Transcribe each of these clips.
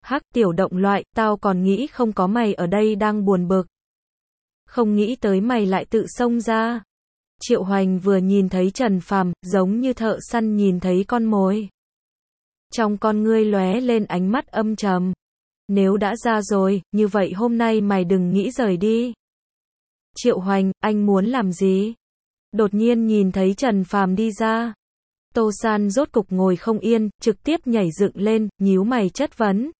Hắc, tiểu động loại, tao còn nghĩ không có mày ở đây đang buồn bực. Không nghĩ tới mày lại tự xông ra. Triệu Hoành vừa nhìn thấy Trần Phàm, giống như thợ săn nhìn thấy con mồi. Trong con ngươi lóe lên ánh mắt âm trầm. Nếu đã ra rồi, như vậy hôm nay mày đừng nghĩ rời đi. Triệu Hoành, anh muốn làm gì? Đột nhiên nhìn thấy Trần Phàm đi ra. Tô San rốt cục ngồi không yên, trực tiếp nhảy dựng lên, nhíu mày chất vấn.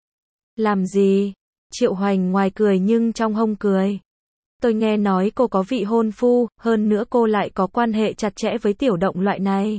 Làm gì? Triệu Hoành ngoài cười nhưng trong hông cười. Tôi nghe nói cô có vị hôn phu, hơn nữa cô lại có quan hệ chặt chẽ với tiểu động loại này.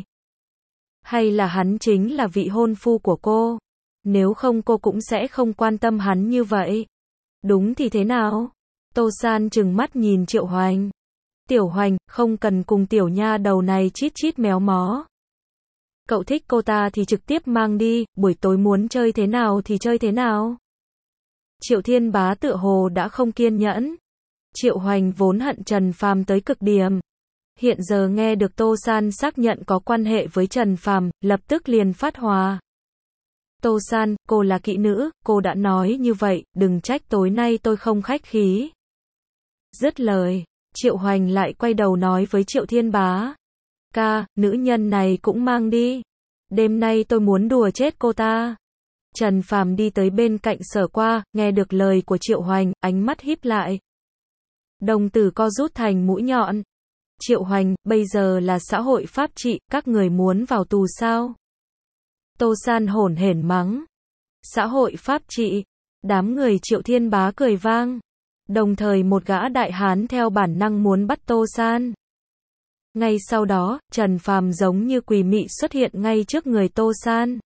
Hay là hắn chính là vị hôn phu của cô? Nếu không cô cũng sẽ không quan tâm hắn như vậy. Đúng thì thế nào? Tô San trừng mắt nhìn Triệu Hoành. Tiểu Hoành, không cần cùng tiểu nha đầu này chít chít méo mó. Cậu thích cô ta thì trực tiếp mang đi, buổi tối muốn chơi thế nào thì chơi thế nào. Triệu Thiên Bá tựa hồ đã không kiên nhẫn. Triệu Hoành vốn hận Trần Phàm tới cực điểm. Hiện giờ nghe được Tô San xác nhận có quan hệ với Trần Phàm, lập tức liền phát hỏa. Tô San, cô là kỹ nữ, cô đã nói như vậy, đừng trách tối nay tôi không khách khí. Dứt lời, Triệu Hoành lại quay đầu nói với Triệu Thiên Bá. Ca, nữ nhân này cũng mang đi. Đêm nay tôi muốn đùa chết cô ta. Trần Phàm đi tới bên cạnh Sở Qua, nghe được lời của Triệu Hoành, ánh mắt híp lại. Đồng tử co rút thành mũi nhọn. Triệu Hoành, bây giờ là xã hội pháp trị, các người muốn vào tù sao? Tô San hổn hển mắng. Xã hội pháp trị. Đám người Triệu Thiên Bá cười vang. Đồng thời một gã đại hán theo bản năng muốn bắt Tô San. Ngay sau đó, Trần Phàm giống như quỷ mị xuất hiện ngay trước người Tô San.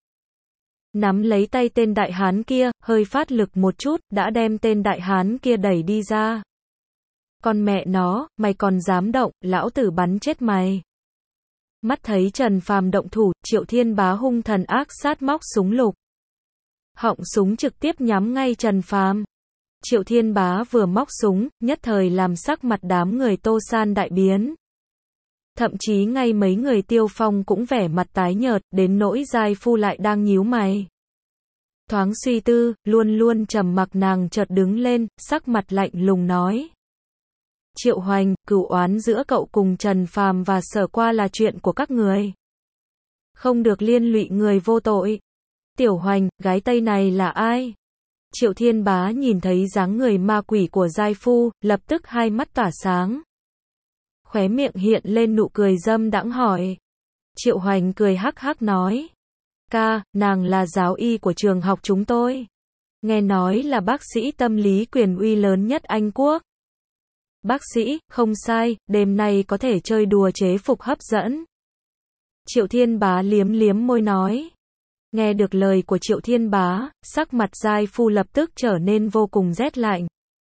Nắm lấy tay tên đại hán kia, hơi phát lực một chút, đã đem tên đại hán kia đẩy đi ra. Con mẹ nó, mày còn dám động, lão tử bắn chết mày. Mắt thấy Trần Phàm động thủ, Triệu Thiên Bá hung thần ác sát móc súng lục. Họng súng trực tiếp nhắm ngay Trần Phàm. Triệu Thiên Bá vừa móc súng, nhất thời làm sắc mặt đám người Tô San đại biến. Thậm chí ngay mấy người Tiêu Phong cũng vẻ mặt tái nhợt, đến nỗi giai phu lại đang nhíu mày. Thoáng suy tư, luôn luôn trầm mặc nàng chợt đứng lên, sắc mặt lạnh lùng nói. Triệu Hoành, cửu oán giữa cậu cùng Trần Phàm và Sở Qua là chuyện của các người. Không được liên lụy người vô tội. Tiểu Hoành, gái Tây này là ai? Triệu Thiên Bá nhìn thấy dáng người ma quỷ của giai phu, lập tức hai mắt tỏa sáng. Khóe miệng hiện lên nụ cười dâm đãng hỏi. Triệu Hoành cười hắc hắc nói. Ca, nàng là giáo y của trường học chúng tôi. Nghe nói là bác sĩ tâm lý quyền uy lớn nhất Anh Quốc. Bác sĩ, không sai, đêm nay có thể chơi đùa chế phục hấp dẫn. Triệu Thiên Bá liếm liếm môi nói. Nghe được lời của Triệu Thiên Bá, sắc mặt giai phu lập tức trở nên vô cùng rét lạnh.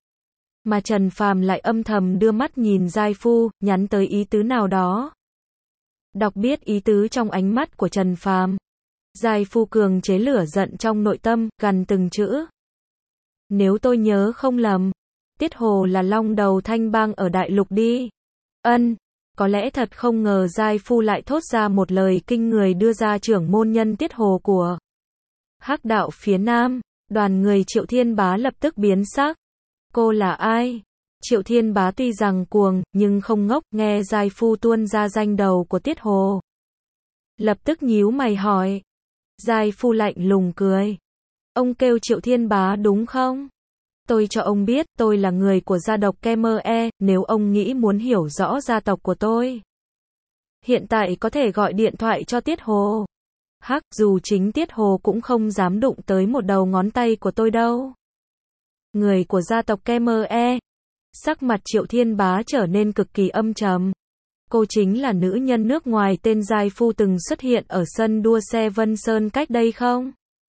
Mà Trần Phàm lại âm thầm đưa mắt nhìn giai phu, nhắn tới ý tứ nào đó. Đọc biết ý tứ trong ánh mắt của Trần Phàm. Giai phu cường chế lửa giận trong nội tâm, gằn từng chữ. Nếu tôi nhớ không lầm, Tiết Hồ là long đầu thanh bang ở đại lục đi. Ân, có lẽ thật không ngờ giai phu lại thốt ra một lời kinh người đưa ra trưởng môn nhân Tiết Hồ của Hắc đạo phía Nam. Đoàn người Triệu Thiên Bá lập tức biến sắc. Cô là ai? Triệu Thiên Bá tuy rằng cuồng, nhưng không ngốc, nghe giai phu tuôn ra danh đầu của Tiết Hồ. Lập tức nhíu mày hỏi. Giai phu lạnh lùng cười. Ông kêu Triệu Thiên Bá đúng không? Tôi cho ông biết, tôi là người của gia tộc Khmer, nếu ông nghĩ muốn hiểu rõ gia tộc của tôi. Hiện tại có thể gọi điện thoại cho Tiết Hồ. Hắc, dù chính Tiết Hồ cũng không dám đụng tới một đầu ngón tay của tôi đâu. Người của gia tộc Khmer. Sắc mặt Triệu Thiên Bá trở nên cực kỳ âm trầm. Cô chính là nữ nhân nước ngoài tên giai phu từng xuất hiện ở sân đua xe Vân Sơn cách đây không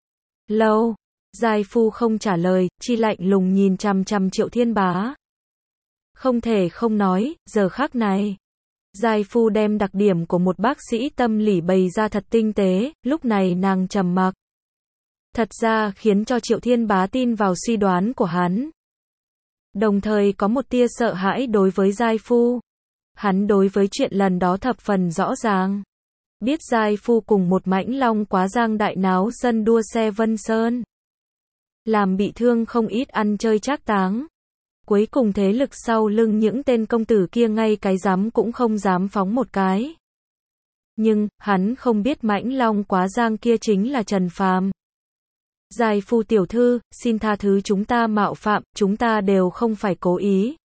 lâu. Giai phu không trả lời, chỉ lạnh lùng nhìn chằm chằm Triệu Thiên Bá. Không thể không nói, giờ khắc này, giai phu đem đặc điểm của một bác sĩ tâm lý bày ra thật tinh tế, lúc này nàng trầm mặc. Thật ra khiến cho Triệu Thiên Bá tin vào suy đoán của hắn. Đồng thời có một tia sợ hãi đối với giai phu. Hắn đối với chuyện lần đó thập phần rõ ràng. Biết giai phu cùng một mãnh long quá giang đại náo sân đua xe Vân Sơn. làm bị thương không ít ăn chơi trác táng. Cuối cùng thế lực sau lưng những tên công tử kia ngay cái dám cũng không dám phóng một cái. Nhưng, hắn không biết mãnh long quá giang kia chính là Trần Phàm. Giai phu tiểu thư, xin tha thứ chúng ta mạo phạm, chúng ta đều không phải cố ý.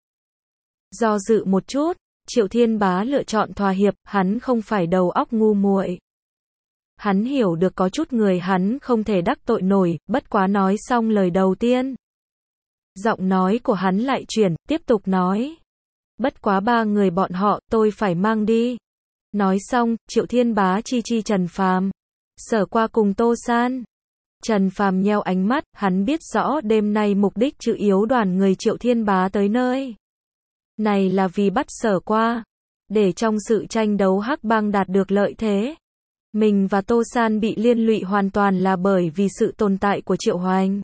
Do dự một chút, Triệu Thiên Bá lựa chọn thỏa hiệp, hắn không phải đầu óc ngu muội. Hắn hiểu được có chút người hắn không thể đắc tội nổi, bất quá nói xong lời đầu tiên. Giọng nói của hắn lại chuyển, tiếp tục nói. Bất quá 3 người bọn họ, tôi phải mang đi. Nói xong, Triệu Thiên Bá chi Trần Phàm. Sở qua cùng Tô San. Trần Phàm nheo ánh mắt, hắn biết rõ đêm nay mục đích chủ yếu đoàn người Triệu Thiên Bá tới nơi này là vì bắt Sở qua, để trong sự tranh đấu hắc bang đạt được lợi thế. Mình và Tô San bị liên lụy hoàn toàn là bởi vì sự tồn tại của Triệu Hoành.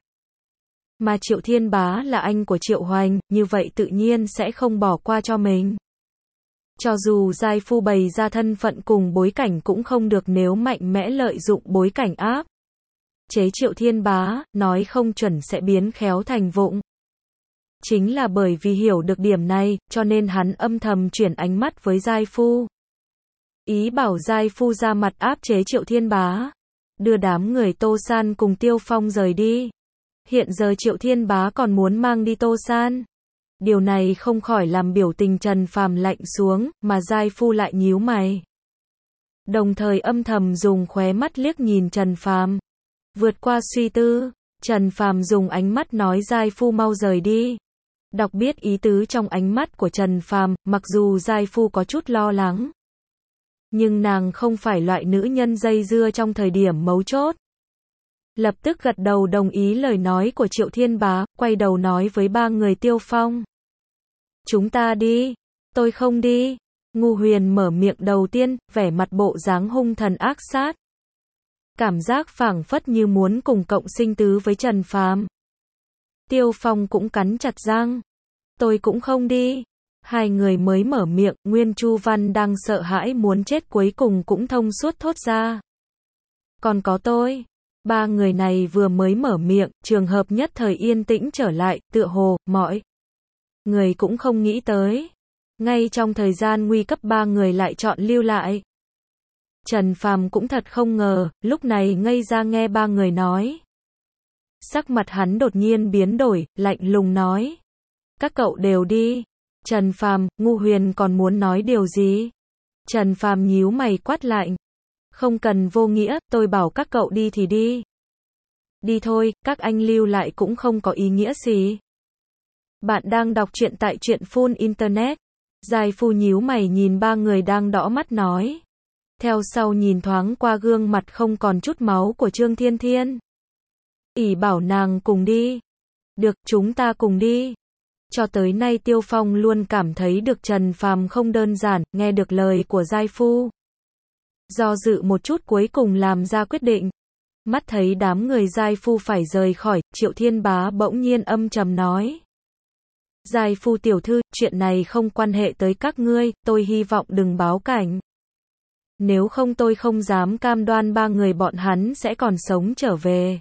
Mà Triệu Thiên Bá là anh của Triệu Hoành, như vậy tự nhiên sẽ không bỏ qua cho mình. Cho dù giai phu bày ra thân phận cùng bối cảnh cũng không được nếu mạnh mẽ lợi dụng bối cảnh áp chế Triệu Thiên Bá, nói không chuẩn sẽ biến khéo thành vụng. Chính là bởi vì hiểu được điểm này, cho nên hắn âm thầm chuyển ánh mắt với giai phu. Ý bảo giai phu ra mặt áp chế Triệu Thiên Bá, đưa đám người Tô San cùng Tiêu Phong rời đi. Hiện giờ Triệu Thiên Bá còn muốn mang đi Tô San. Điều này không khỏi làm biểu tình Trần Phàm lạnh xuống, mà giai phu lại nhíu mày. Đồng thời âm thầm dùng khóe mắt liếc nhìn Trần Phàm. Vượt qua suy tư, Trần Phàm dùng ánh mắt nói giai phu mau rời đi. Đọc biết ý tứ trong ánh mắt của Trần Phàm, mặc dù giai phu có chút lo lắng. Nhưng nàng không phải loại nữ nhân dây dưa trong thời điểm mấu chốt. Lập tức gật đầu đồng ý lời nói của Triệu Thiên Bá, quay đầu nói với 3 người Tiêu Phong. Chúng ta đi. Tôi không đi. Ngu Huyền mở miệng đầu tiên, vẻ mặt bộ dáng hung thần ác sát. Cảm giác phảng phất như muốn cùng cộng sinh tứ với Trần Phàm. Tiêu Phong cũng cắn chặt răng. Tôi cũng không đi. Hai người mới mở miệng, Nguyên Chu Văn đang sợ hãi muốn chết cuối cùng cũng thông suốt thốt ra. Còn có tôi. 3 người này vừa mới mở miệng, trường hợp nhất thời yên tĩnh trở lại, tựa hồ, mọi người cũng không nghĩ tới. Ngay trong thời gian nguy cấp 3 người lại chọn lưu lại. Trần Phàm cũng thật không ngờ, lúc này ngây ra nghe 3 người nói. Sắc mặt hắn đột nhiên biến đổi, lạnh lùng nói. Các cậu đều đi. Trần Phàm, Ngu Huyền còn muốn nói điều gì? Trần Phàm nhíu mày quát lạnh. Không cần vô nghĩa, tôi bảo các cậu đi thì đi. Đi thôi, các anh lưu lại cũng không có ý nghĩa gì. Bạn đang đọc truyện tại truyện full internet. Giai phu nhíu mày nhìn 3 người đang đỏ mắt nói. Theo sau nhìn thoáng qua gương mặt không còn chút máu của Trương Thiên Thiên. Ỷ bảo nàng cùng đi. Được, chúng ta cùng đi. Cho tới nay Tiêu Phong luôn cảm thấy được Trần Phàm không đơn giản, nghe được lời của giai phu. Do dự một chút cuối cùng làm ra quyết định. Mắt thấy đám người giai phu phải rời khỏi, Triệu Thiên Bá bỗng nhiên âm trầm nói. Giai phu tiểu thư, chuyện này không quan hệ tới các ngươi, tôi hy vọng đừng báo cảnh. Nếu không tôi không dám cam đoan 3 người bọn hắn sẽ còn sống trở về.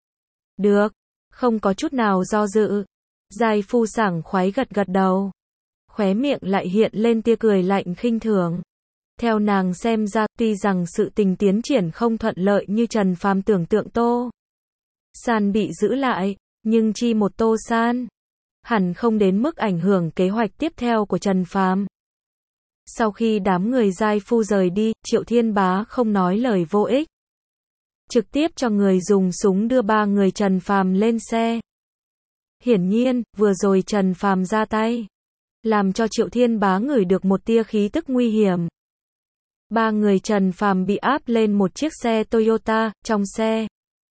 Được, không có chút nào do dự. Giai phu sảng khoái gật gật đầu. Khóe miệng lại hiện lên tia cười lạnh khinh thường. Theo nàng xem ra, tuy rằng sự tình tiến triển không thuận lợi như Trần Phàm tưởng tượng Tô San bị giữ lại, nhưng chi một Tô San hẳn không đến mức ảnh hưởng kế hoạch tiếp theo của Trần Phàm. Sau khi đám người giai phu rời đi, Triệu Thiên Bá không nói lời vô ích. Trực tiếp cho người dùng súng đưa 3 người Trần Phàm lên xe. Hiển nhiên, vừa rồi Trần Phàm ra tay, làm cho Triệu Thiên Bá ngửi được một tia khí tức nguy hiểm. 3 người Trần Phàm bị áp lên một chiếc xe Toyota, trong xe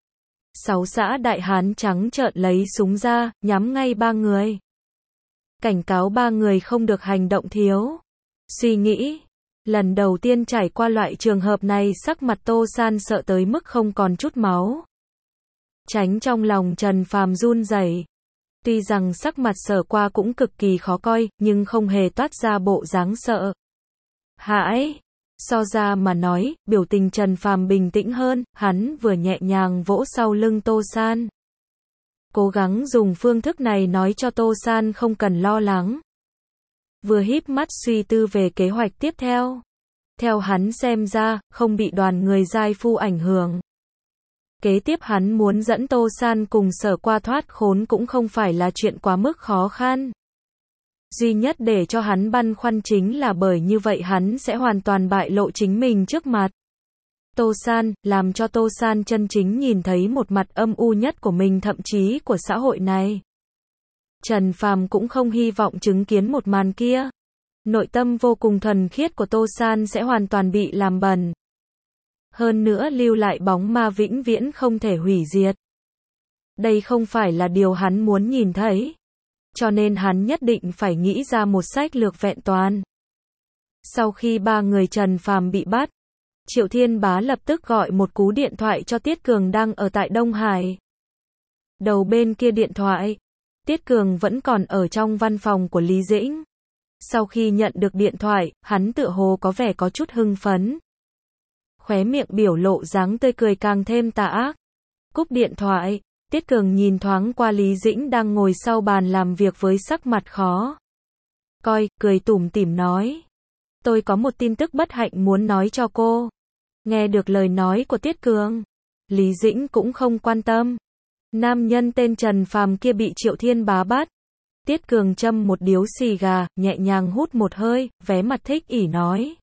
6 xã đại hán trắng trợn lấy súng ra, nhắm ngay 3 người. Cảnh cáo 3 người không được hành động thiếu suy nghĩ. Lần đầu tiên trải qua loại trường hợp này sắc mặt Tô San sợ tới mức không còn chút máu. Tránh trong lòng Trần Phàm run rẩy. Tuy rằng sắc mặt Sở qua cũng cực kỳ khó coi, nhưng không hề toát ra bộ dáng sợ hãi. So ra mà nói, biểu tình Trần Phàm bình tĩnh hơn, hắn vừa nhẹ nhàng vỗ sau lưng Tô San. Cố gắng dùng phương thức này nói cho Tô San không cần lo lắng. Vừa híp mắt suy tư về kế hoạch tiếp theo. Theo hắn xem ra, không bị đoàn người giai phu ảnh hưởng. Kế tiếp hắn muốn dẫn Tô San cùng Sở qua thoát khốn cũng không phải là chuyện quá mức khó khăn. Duy nhất để cho hắn băn khoăn chính là bởi như vậy hắn sẽ hoàn toàn bại lộ chính mình trước mặt Tô San, làm cho Tô San chân chính nhìn thấy một mặt âm u nhất của mình, thậm chí của xã hội này. Trần Phàm cũng không hy vọng chứng kiến một màn kia. Nội tâm vô cùng thuần khiết của Tô San sẽ hoàn toàn bị làm bẩn. Hơn nữa lưu lại bóng ma vĩnh viễn không thể hủy diệt. Đây không phải là điều hắn muốn nhìn thấy. Cho nên hắn nhất định phải nghĩ ra một sách lược vẹn toàn. Sau khi ba người Trần Phàm bị bắt, Triệu Thiên Bá lập tức gọi một cú điện thoại cho Tiết Cường đang ở tại Đông Hải. Đầu bên kia điện thoại, Tiết Cường vẫn còn ở trong văn phòng của Lý Dĩnh. Sau khi nhận được điện thoại, hắn tựa hồ có vẻ có chút hưng phấn. Khóe miệng biểu lộ dáng tươi cười càng thêm tà ác. Cúp điện thoại, Tiết Cường nhìn thoáng qua Lý Dĩnh đang ngồi sau bàn làm việc với sắc mặt khó coi, cười tủm tỉm nói. Tôi có một tin tức bất hạnh muốn nói cho cô. Nghe được lời nói của Tiết Cường, Lý Dĩnh cũng không quan tâm. Nam nhân tên Trần Phàm kia bị Triệu Thiên Bá bắt. Tiết Cường châm một điếu xì gà, nhẹ nhàng hút một hơi, vé mặt thích ỉ nói.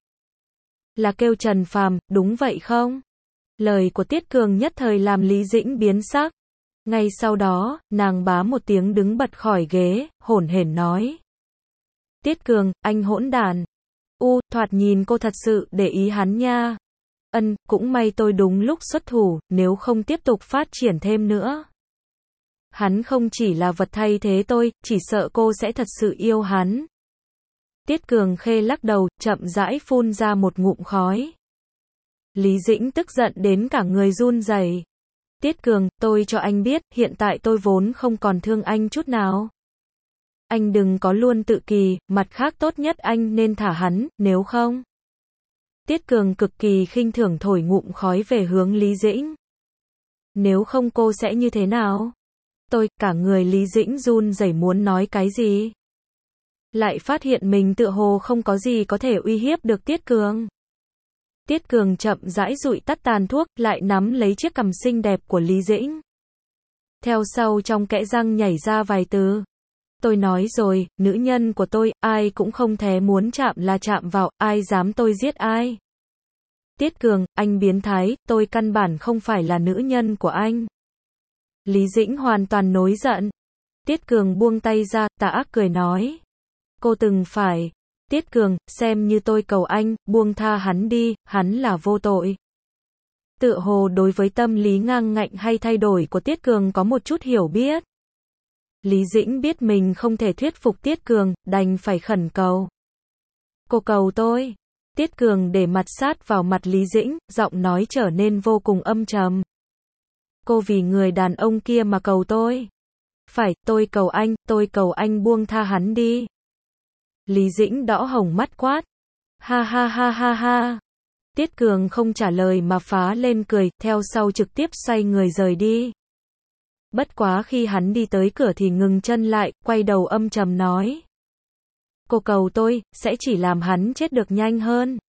Là kêu Trần Phàm, đúng vậy không? Lời của Tiết Cường nhất thời làm Lý Dĩnh biến sắc. Ngay sau đó, nàng bá một tiếng đứng bật khỏi ghế, hổn hển nói. Tiết Cường, anh hỗn đản. Thoạt nhìn cô thật sự để ý hắn nha. Cũng may tôi đúng lúc xuất thủ, nếu không tiếp tục phát triển thêm nữa. Hắn không chỉ là vật thay thế tôi, chỉ sợ cô sẽ thật sự yêu hắn. Tiết Cường khê lắc đầu, chậm rãi phun ra một ngụm khói. Lý Dĩnh tức giận đến cả người run rẩy. Tiết Cường, tôi cho anh biết, hiện tại tôi vốn không còn thương anh chút nào. Anh đừng có luôn tự kỳ, mặt khác tốt nhất anh nên thả hắn, nếu không. Tiết Cường cực kỳ khinh thường thổi ngụm khói về hướng Lý Dĩnh. Nếu không cô sẽ như thế nào? Cả người Lý Dĩnh run rẩy muốn nói cái gì. Lại phát hiện mình tựa hồ không có gì có thể uy hiếp được Tiết Cường. Tiết Cường chậm rãi dụi tắt tàn thuốc, lại nắm lấy chiếc cằm xinh đẹp của Lý Dĩnh. Theo sau trong kẽ răng nhảy ra vài từ. Tôi nói rồi, nữ nhân của tôi, ai cũng không thể muốn chạm là chạm vào, ai dám tôi giết ai. Tiết Cường, anh biến thái, tôi căn bản không phải là nữ nhân của anh. Lý Dĩnh hoàn toàn nổi giận. Tiết Cường buông tay ra, tà ác cười nói. Cô từng phải. Tiết Cường, xem như tôi cầu anh, buông tha hắn đi, hắn là vô tội. Tựa hồ đối với tâm lý ngang ngạnh hay thay đổi của Tiết Cường có một chút hiểu biết. Lý Dĩnh biết mình không thể thuyết phục Tiết Cường, đành phải khẩn cầu. Cô cầu tôi. Tiết Cường để mặt sát vào mặt Lý Dĩnh, giọng nói trở nên vô cùng âm trầm. Cô vì người đàn ông kia mà cầu tôi. Phải, tôi cầu anh buông tha hắn đi. Lý Dĩnh đỏ hồng mắt quát. Ha ha ha ha ha. Tiết Cường không trả lời mà phá lên cười, theo sau trực tiếp xoay người rời đi. Bất quá khi hắn đi tới cửa thì ngừng chân lại, quay đầu âm trầm nói. Cô cầu tôi, sẽ chỉ làm hắn chết được nhanh hơn.